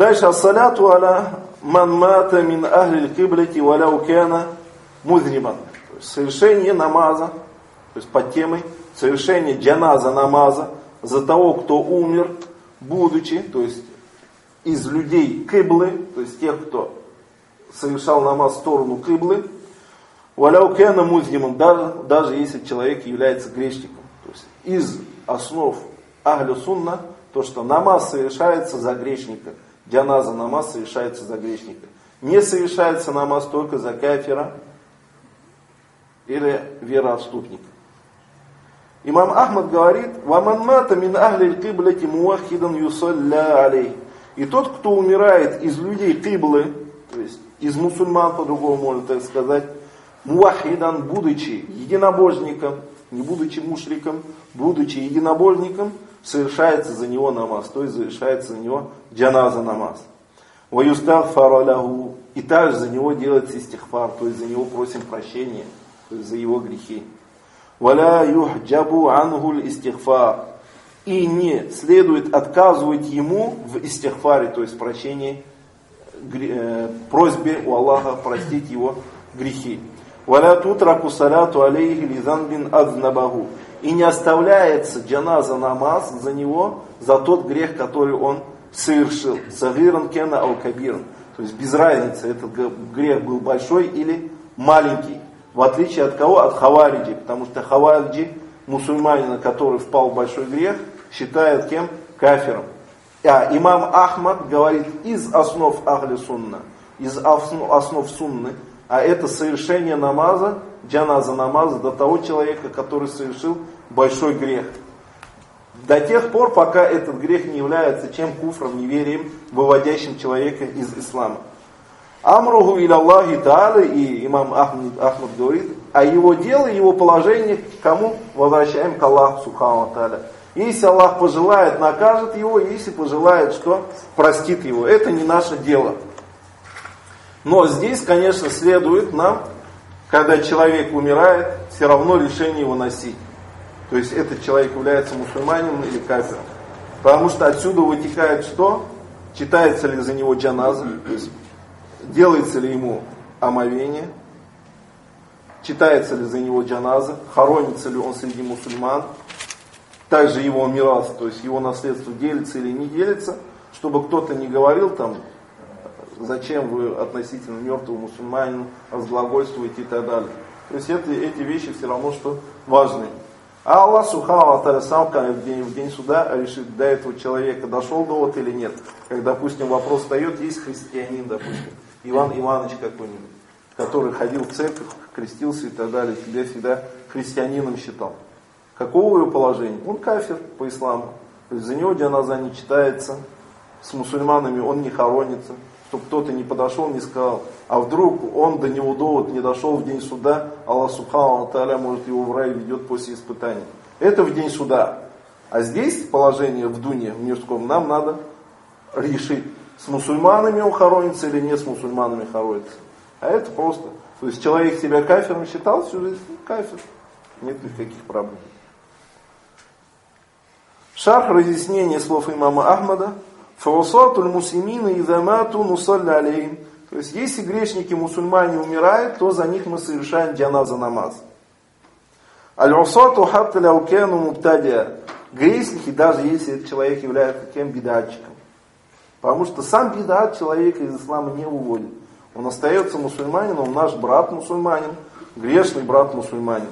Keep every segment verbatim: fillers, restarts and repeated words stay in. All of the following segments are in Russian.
Дальше. Ассаляту аля ман мата мин ахли киблати валяу кяна музриман. Совершение намаза, то есть под темой, совершение джаназа намаза за того, кто умер, будучи, то есть из людей киблы, то есть тех, кто совершал намаз в сторону киблы, валяу кяна музриман, даже, даже если человек является грешником. То есть из основ ахлю сунна, то, что намаз совершается за грешника. Джаназа намаз совершается за грешника. Не совершается намаз только за кафира или вероотступника. Имам Ахмад говорит: «Ваман мата мин ахли киблати муахидан юсалля алей». И тот, кто умирает из людей киблы, то есть из мусульман, по-другому можно так сказать, муахидан, будучи единобожником, не будучи мушриком, будучи единобожником, совершается за него намаз, то есть совершается за него джаназа намаз. Ваюстагфару лаху, и также за него делается истихфар, то есть за него просим прощения, то есть за его грехи. Валя юхджабу ангуль истихфар, и не следует отказывать ему в истихфаре, то есть в прощении, э, просьбе у Аллаха простить его грехи. Валя тутраку саляту алейхи лизанбин азнабаху, и не оставляется джаназа намаз за него, за тот грех, который он совершил. Сагиран кена ал-кабиран. То есть без разницы, этот грех был большой или маленький. В отличие от кого? От хавариджи. Потому что хавариджи, мусульманина, который впал в большой грех, считают кем? Кафиром. А имам Ахмад говорит из основ ахли сунна, из основ сунны, а это совершение намаза, джаназа намаза до того человека, который совершил большой грех. До тех пор, пока этот грех не является чем куфром, неверием, выводящим человека из ислама. Амруху иля Аллахи та'аля, и имам Ахмад, Ахмад говорит, а его дело, его положение к кому? Возвращаем к Аллаху субхану ва та'аля. Если Аллах пожелает, накажет его, если пожелает, что простит его. Это не наше дело. Но здесь, конечно, следует нам, когда человек умирает, все равно решение его носить. То есть этот человек является мусульманином или кафиром. Потому что отсюда вытекает что? Читается ли за него джаназа, то есть делается ли ему омовение, читается ли за него джаназа, хоронится ли он среди мусульман, также его мирас, то есть его наследство делится или не делится, чтобы кто-то не говорил там, зачем вы относительно мертвого мусульманина разглагольствуете и так далее. То есть это, эти вещи все равно, что важные. А Аллах субхану ва та'аля сам в день, в день суда решит, до этого человека дошел довод или нет. Как, допустим, вопрос встает, есть христианин, допустим, Иван Иванович какой-нибудь, который ходил в церковь, крестился и так далее, себя всегда христианином считал. Какого его положения? Он кафир по исламу. То есть за него джаназа не читается, с мусульманами он не хоронится. Чтобы кто-то не подошел, не сказал, а вдруг он до него довод не дошел в день суда, Аллах субхану ва та'аля может его в рай ведет после испытаний. Это в день суда. А здесь положение в дуне, в мирском, нам надо решить, с мусульманами он хоронится или не с мусульманами хоронится. А это просто. То есть человек себя кафиром считал всю жизнь, кафир. Нет никаких проблем. Шарх разъяснение слов имама Ахмада. Фаусатуль муслимина идамату нусалля алейхим. То есть, если грешники мусульмане умирают, то за них мы совершаем джаназа намаз. Аль-усату хатта ляукену мубтадия. Грешники, даже если этот человек является кем бидатчиком. Потому что сам бидат человека из ислама не уводит. Он остается мусульманином, он наш брат мусульманин, грешный брат мусульманин.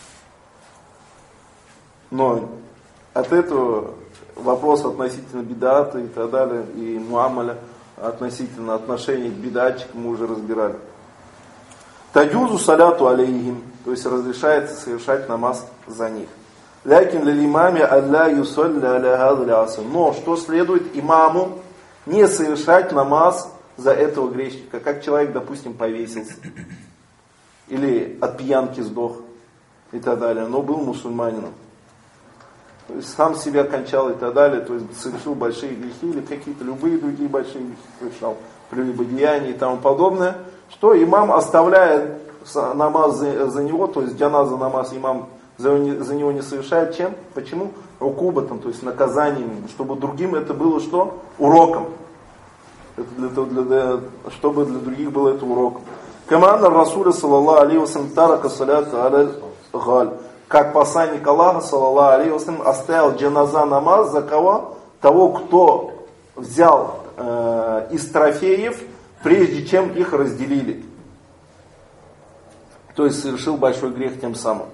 Но от этого вопрос относительно бидата и так далее, и муамаля, относительно отношений к бидатчикам мы уже разбирали. Таджузу саляту алейхим, то есть разрешается совершать намаз за них. Лякин лил имаме алла юсалля аля хадаль аср. Но что следует имаму не совершать намаз за этого грешника, как человек, допустим, повесился, или от пьянки сдох и так далее, но был мусульманином. То есть сам себя кончал и так далее, то есть совершил большие грехи или какие-то любые другие большие грехи совершал, прелюбодеяния и тому подобное, что имам оставляет намаз за, за него, то есть джаназа намаз имам за, за него не совершает. Чем? Почему? Укубатом, то есть наказанием, чтобы другим это было что? Уроком. Это для того, для, для, чтобы для других было это уроком. Каманна Расуля саллаллаху алейхи ва саллям тарака саляту аля галь. Как посланник Аллаха саллаллаху алейхи ва саллям оставил джаназа намаз за кого? Того, кто взял э, из трофеев, прежде чем их разделили. То есть совершил большой грех тем самым.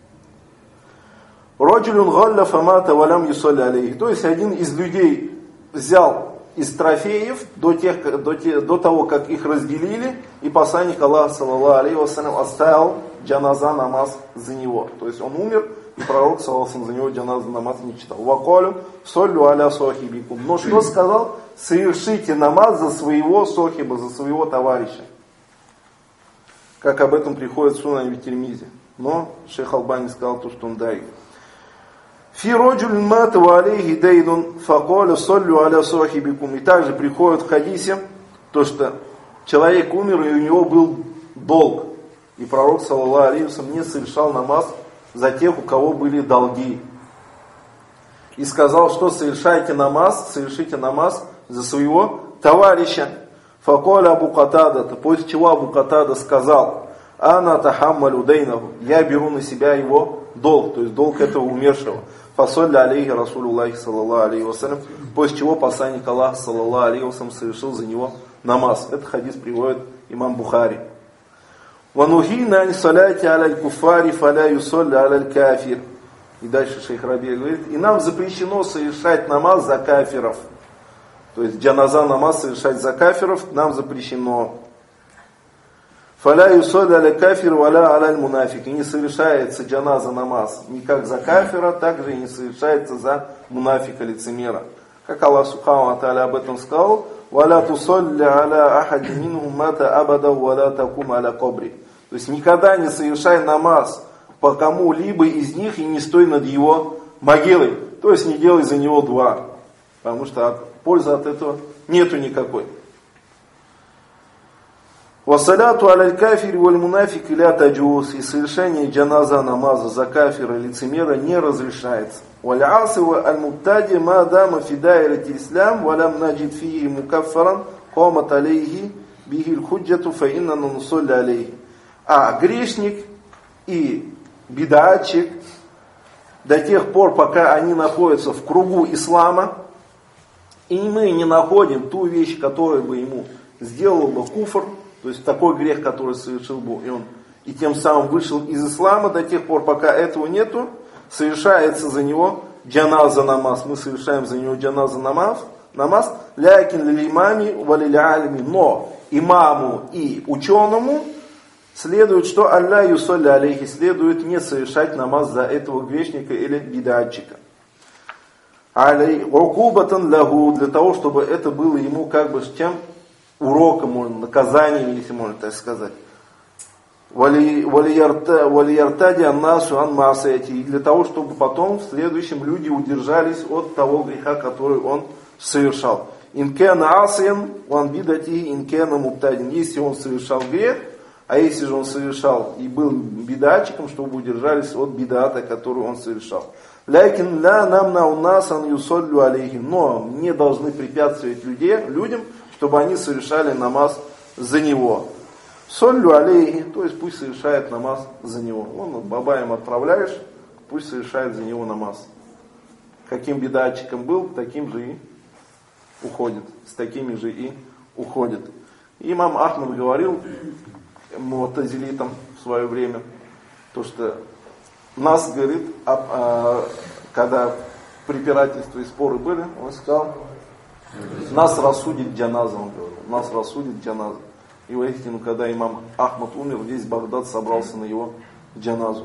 Раджулюн галля фамата валям юсалли алейхи. То есть один из людей взял из трофеев до, тех, до, те, до того, как их разделили, и посланник Аллаха саллаллаху алейхи ва саллям оставил джаназа намаз за него. То есть он умер, и пророк саллаллаху алейхи ва саллям за него джаназа намаз не читал. Вакалю соллю аля сохибикум. Но что сказал? Совершите намаз за своего сохиба, за своего товарища. Как об этом приходит в Сунане Тирмизи. Но шейх Албани сказал то, что он даиф. Фи роджулин мата ва алейхи дейдун факаля соллю аля сохибикум. И также приходит в хадисе, то, что человек умер, и у него был долг. И пророк, саллаллаху алейхи ва саллям, не совершал намаз за тех, у кого были долги. И сказал, что совершайте намаз, совершите намаз за своего товарища. Факаля Абу Катада, после чего Абу Катада сказал: Ана тахаммалю дейнаху, я беру на себя его долг, то есть долг этого умершего. Фасолля алейхи Расулуллахи саллаллаху алейхи ва саллям, после чего посланник Аллаха саллаллаху алейхи ва саллям совершил за него намаз. Этот хадис приводит имам Бухари. Ванухина ани саляти аля куфари фаля юсолля аля кафир. И дальше шейх Раби говорит: и нам запрещено совершать намаз за кафиров. То есть джаназа намаз совершать за кафиров нам запрещено. Фаля юсолля аля кафир валя аля мунафик. И не совершается джаназа намаз ни как за кафира, так же и не совершается за мунафика, лицемера. Как Аллах субхану ва тааля об этом сказал: валя тусолля аля ахади минхум мата абада валя такум аля кабри. То есть никогда не совершай намаз по кому-либо из них и не стой над его могилой. То есть не делай за него дуа. Потому что от, пользы от этого нету никакой. Вассаляту аля кафири валь мунафик ля таджуз. И совершение джаназа намаза за кафира и лицемера не разрешается. Валь аси валь муттади ма дама фи дайрати ислам валям наджид фии мукаффаран камат алейхи бихиль худжату фа инна нусолли алейхи. А грешник и бидатчик до тех пор, пока они находятся в кругу ислама, и мы не находим ту вещь, которая бы ему сделала бы куфр, то есть такой грех, который совершил бы и он, и тем самым вышел из ислама, до тех пор, пока этого нету, совершается за него джаназа намаз. Мы совершаем за него джаназа намаз, намаз лякин лил имами валил алими. Но имаму и ученому следует, что алля юсалли алейхи, следует не совершать намаз за этого грешника или бидатчика. Алей рукубатан лягу, для того, чтобы это было ему как бы чем уроком, можно, наказанием, если можно так сказать. Валияртади аннасу ан маасаяти, и для того, чтобы потом в следующем люди удержались от того греха, который он совершал. Инкена асиян ван бидати инкена муптадин. Если он совершал грех, а если же он совершал и был бидатчиком, чтобы удержались от бидата, который он совершал. Лякин ля намна унасан юсоллю алейхи. Но не должны препятствовать людей, людям, чтобы они совершали намаз за него. Соллю алейхи, то есть пусть совершает намаз за него. Он бабаем отправляешь, пусть совершает за него намаз. Каким бидатчиком был, таким же и уходит. С такими же и уходит. Имам Ахмад говорил му'тазилитам в свое время, то что нас, говорит, об, а, когда препирательства и споры были, он сказал, нас рассудит джаназа, он говорил, нас рассудит джаназа. И воистину, когда имам Ахмад умер, весь Багдад собрался на его джаназу.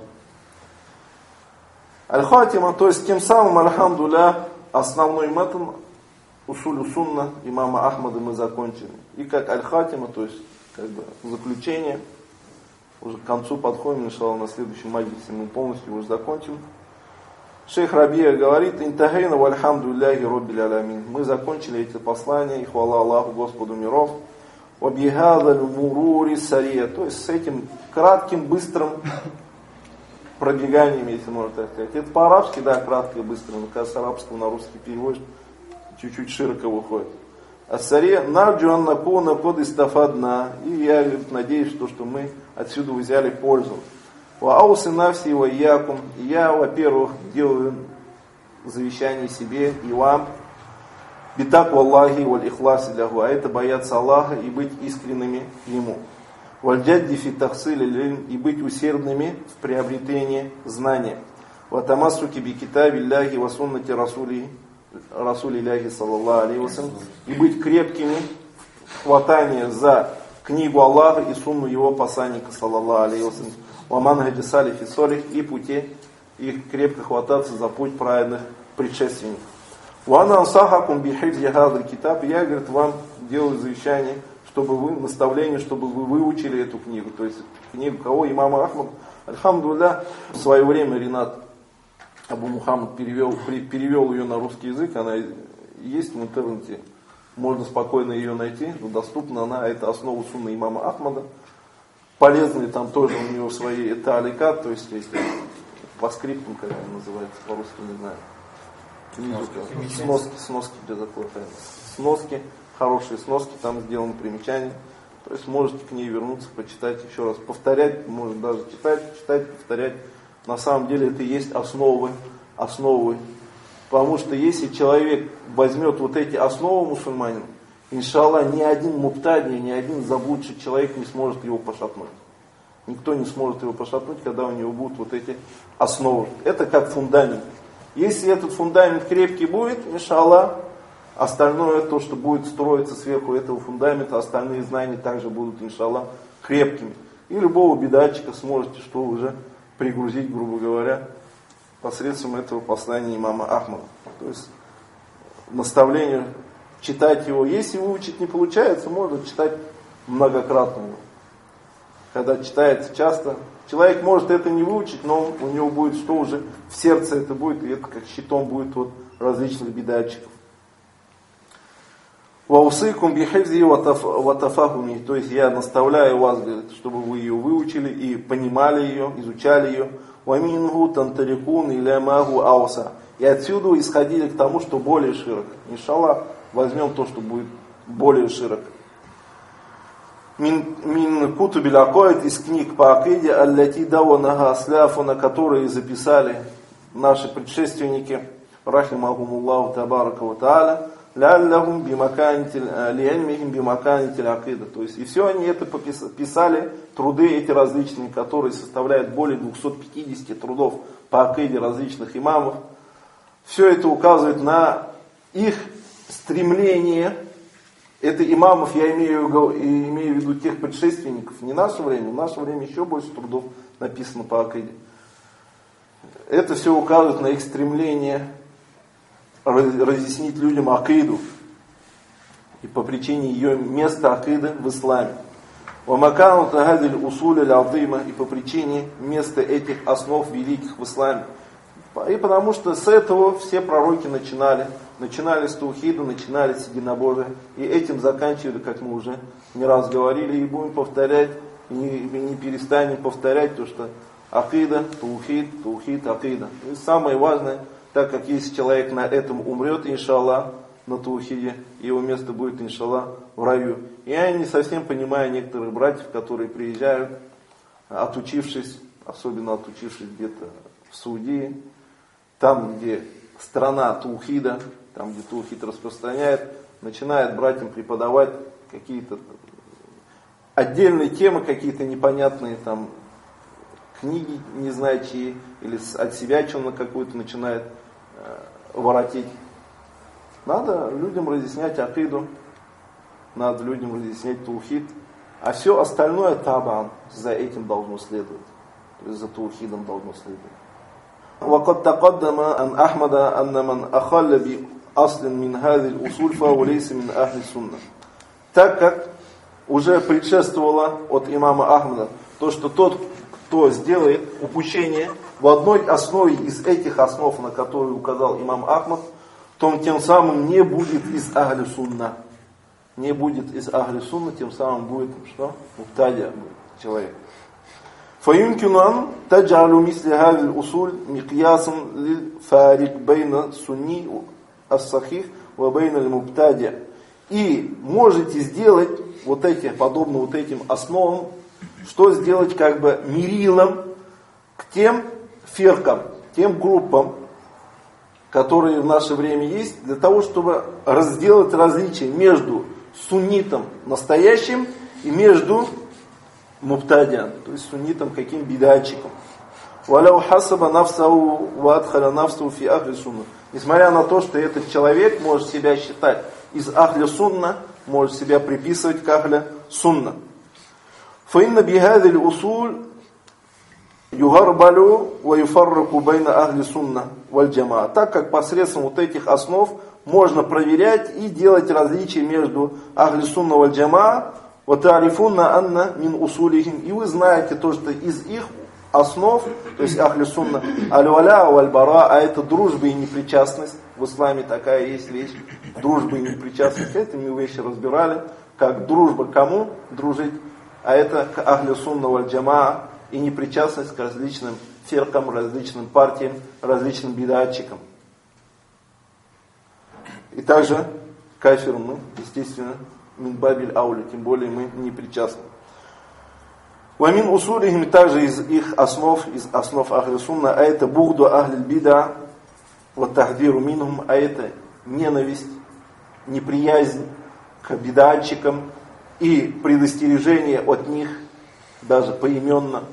Аль-Хатима, то есть тем самым, альхамдулля, основной матн усулю сунна имама Ахмада мы закончили. И как Аль-Хатима, то есть как бы заключение, уже к концу подходим, иншаллах, на следующем маджлисе мы полностью уже закончим. Шейх Рабия говорит: «Интахейна вальхамдулляхи роббиль алямин». Мы закончили эти послания, и хвала Аллаху, Господу миров. «Вабихадаль мурури сария». То есть с этим кратким, быстрым пробеганием, если можно так сказать. Это по-арабски, да, кратко и быстро, но когда с арабского на русский переводишь, чуть-чуть широко выходит. Ассаре нарджу аннакуна код истафадна. И я надеюсь, что, что мы отсюда взяли пользу. Ва аусы навси ва якум. Я, во-первых, делаю завещание себе и вам. Битак валлахи валь ихласи лягу. А это бояться Аллаха и быть искренними Ему. Вальджадди фи тахсили лиль. И быть усердными в приобретении знания. Ва тамассуки би китаби ляхи ва суннати расули. Расули ляхи саллаллаху алейхи вассалям. И быть крепкими в хватании за книгу Аллаха и сунну Его посланника саллаллаху алейхи вассалям. Ва манхаджи салифи солих. И пути их крепко хвататься за путь праведных предшественников. Вана ансахакум бихифзи хазаль китаб. Я, говорит, вам делаю завещание, чтобы вы, наставление, чтобы вы выучили эту книгу. То есть книгу кого? Имама Ахмад. Альхамдулилля, в свое время Ринат Абу Мухаммад перевел, перевел ее на русский язык. Она есть в интернете. Можно спокойно ее найти. Доступна она. Это основа сунны имама Ахмада. Полезные там тоже у него свои тааликат. То есть, если по скриптам, как это называется, по-русски не знаю. Сноски, сноски, сноски для заклада. Сноски, хорошие сноски, там сделаны примечания. То есть можете к ней вернуться, почитать еще раз, повторять, может даже читать, читать, повторять. На самом деле это и есть основы, основы. Потому что если человек возьмет вот эти основы мусульманина, иншаллах, ни один мубтади, ни один заблудший человек не сможет его пошатнуть. Никто не сможет его пошатнуть, когда у него будут вот эти основы. Это как фундамент. Если этот фундамент крепкий будет, иншаллах, остальное, то, что будет строиться сверху этого фундамента, остальные знания также будут, иншаллах, крепкими. И любого бедатчика сможете что уже пригрузить, грубо говоря, посредством этого послания имама Ахмада. То есть наставление читать его. Если выучить не получается, можно читать многократно его. Когда читается часто, человек может это не выучить, но у него будет что уже в сердце это будет, и это как щитом будет от различных бедатчиков. Ваусыкум бихифзи ватафахуми. То есть я наставляю вас, говорит, чтобы вы ее выучили и понимали ее, изучали ее. Вамингу тантарикун иля магу ауса. И отсюда исходили к тому, что более широко. Иншаллах, возьмем то, что будет более широко. Мин, мин кутубиль акоид, из книг по акиде, алляти даванага асляфу, на которые записали наши предшественники, рахимахумуллаху табарака ва тааля, ляллахум бимаканитиль, лиэльмихим бимаканитиль акида. То есть, и все они это писали, труды эти различные, которые составляют более двухсот пятидесяти трудов по акиде различных имамов. Все это указывает на их стремление. Это имамов, я имею, имею в виду тех предшественников, не наше время, в наше время еще больше трудов написано по акиде. Это все указывает на их стремление разъяснить людям акиду. И по причине ее места акиды в исламе. Вамакану тагадиль усуля л'азима, и по причине места этих основ великих в исламе. И потому что с этого все пророки начинали. Начинали с таухида, начинали с единобожия. И этим заканчивали, как мы уже не раз говорили, и будем повторять, и не, и не перестанем повторять, то что акида, таухид, таухид, акида. И самое важное, так как если человек на этом умрет, иншаллах, на таухиде, его место будет, иншаллах, в раю. И я не совсем понимаю некоторых братьев, которые приезжают, отучившись, особенно отучившись где-то в Саудии, там, где страна таухида, там, где таухид распространяет, начинает братьям преподавать какие-то отдельные темы, какие-то непонятные там книги, не знаю чьи, или от себя что-то какую-то начинает э, воротить. Надо людям разъяснять акиду, надо людям разъяснять таухид, а все остальное табан, за этим должно следовать, то есть за таухидом должно следовать. وقد تقدم عن أحمد أن من أخل بأصل من هذه الأصول فهو ليس من أهل السنة. Так как уже предшествовало от имама Ахмада то, что тот, кто сделает упущение в одной основе из этих основ, на которые указал имам Ахмад, то он тем самым не будет из Ахли Сунна. Не будет из Ахли Сунна, тем самым будет что? Муптадия человек. فيمكن أن تجعل مثل هذه الأصول مقياسا للفارق بين السني الصحيح وبين المبتدع. и можете сделать вот эти, подобно вот этим основам, что сделать как бы мерилом к тем фиркам, тем группам, которые в наше время есть, для того, чтобы разделать различия между суннитом настоящим и между мубтадиан, то есть суннитом каким бидатчиком. Валяу хасаба нафсау ва адхаля нафсау фи ахли сунна. Несмотря на то, что этот человек может себя считать из ахли сунна, может себя приписывать к ахли сунна. Фаинна бихадиль усуль югарбалю ва юфарраку байна ахли сунна валь джамаа. Так как посредством вот этих основ можно проверять и делать различия между ахли сунна валь джамаа. Ва та'рифунна анна мин усулихим. И вы знаете то, что из их основ, то есть ахли сунна, аль-валя валь-бара, а это дружба и непричастность. В исламе такая есть вещь, дружба и непричастность. Это мы вещи разбирали, как дружба кому дружить, а это к ахли сунна валь-джамаа и непричастность к различным фиркам, различным партиям, различным бидатчикам. И также кафир, ну, естественно, минбабиль аули, тем более мы не причастны. Вамин усулихим, также из их основ, из основ ахли сунна, а это бугду ахли бида, вот тахдиру минхум, а это ненависть, неприязнь к бидатчикам и предостережение от них, даже поименно.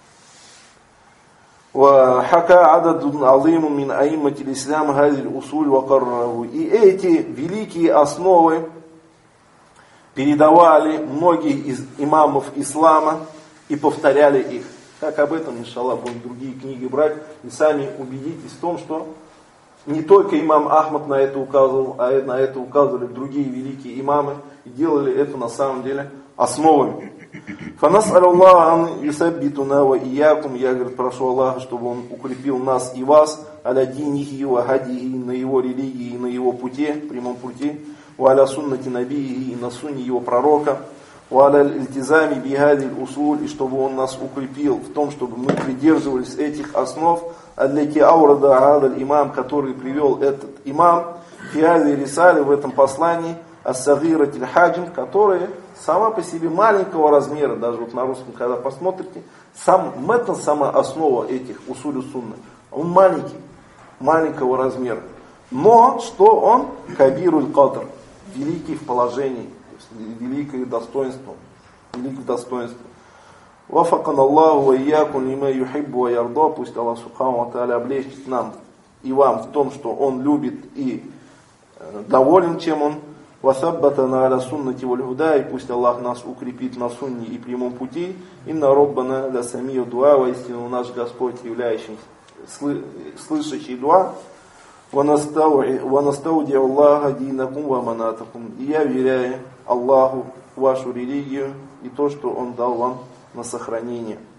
Вахака ададун алиму мин аимматил ислам хазиль усуль вакарраву. И эти великие основы передавали многие из имамов ислама и повторяли их. Как об этом, иншаллах, будем другие книги брать, и сами убедитесь в том, что не только имам Ахмад на это указывал, а на это указывали другие великие имамы, и делали это на самом деле основами. Фанас Аллах ан юсаббитуна ва иякум. Я, говорит, прошу Аллаха, чтобы Он укрепил нас и вас аля динихи ва хадихи, на Его религии и на Его пути, прямом пути, ва аля суннати набихи, и на сунне Его пророка, ва аля ильтизами бихадиль усуль, и чтобы Он нас укрепил в том, чтобы мы придерживались этих основ, аллати аурада адаль имам, который привел этот имам, фиази рисали, в этом послании, ас-сагиратиль хаджим, которые сама по себе маленького размера, даже вот на русском, когда посмотрите, сам метн, сама основа этих усулю сунны, он маленький, маленького размера. Но, что он? Кабируль кадр, великий в положении, то есть великое достоинство, великое достоинство. Вафакан Аллаху ва иякун лима юхиббу ва ярда. Пусть Аллах Субхану ва Тааля облегчит нам и вам в том, что Он любит и доволен, чем Он. Васаббатана аля суннати валь худа. И пусть Аллах нас укрепит на сунне и прямом пути. Инна роббана ля самию дуа. Воистину наш Господь, являющийся слышащий дуа. Ванастауди Аллаха динакум ва манатакум. И я веряю Аллаху вашу религию и то, что Он дал вам на сохранение.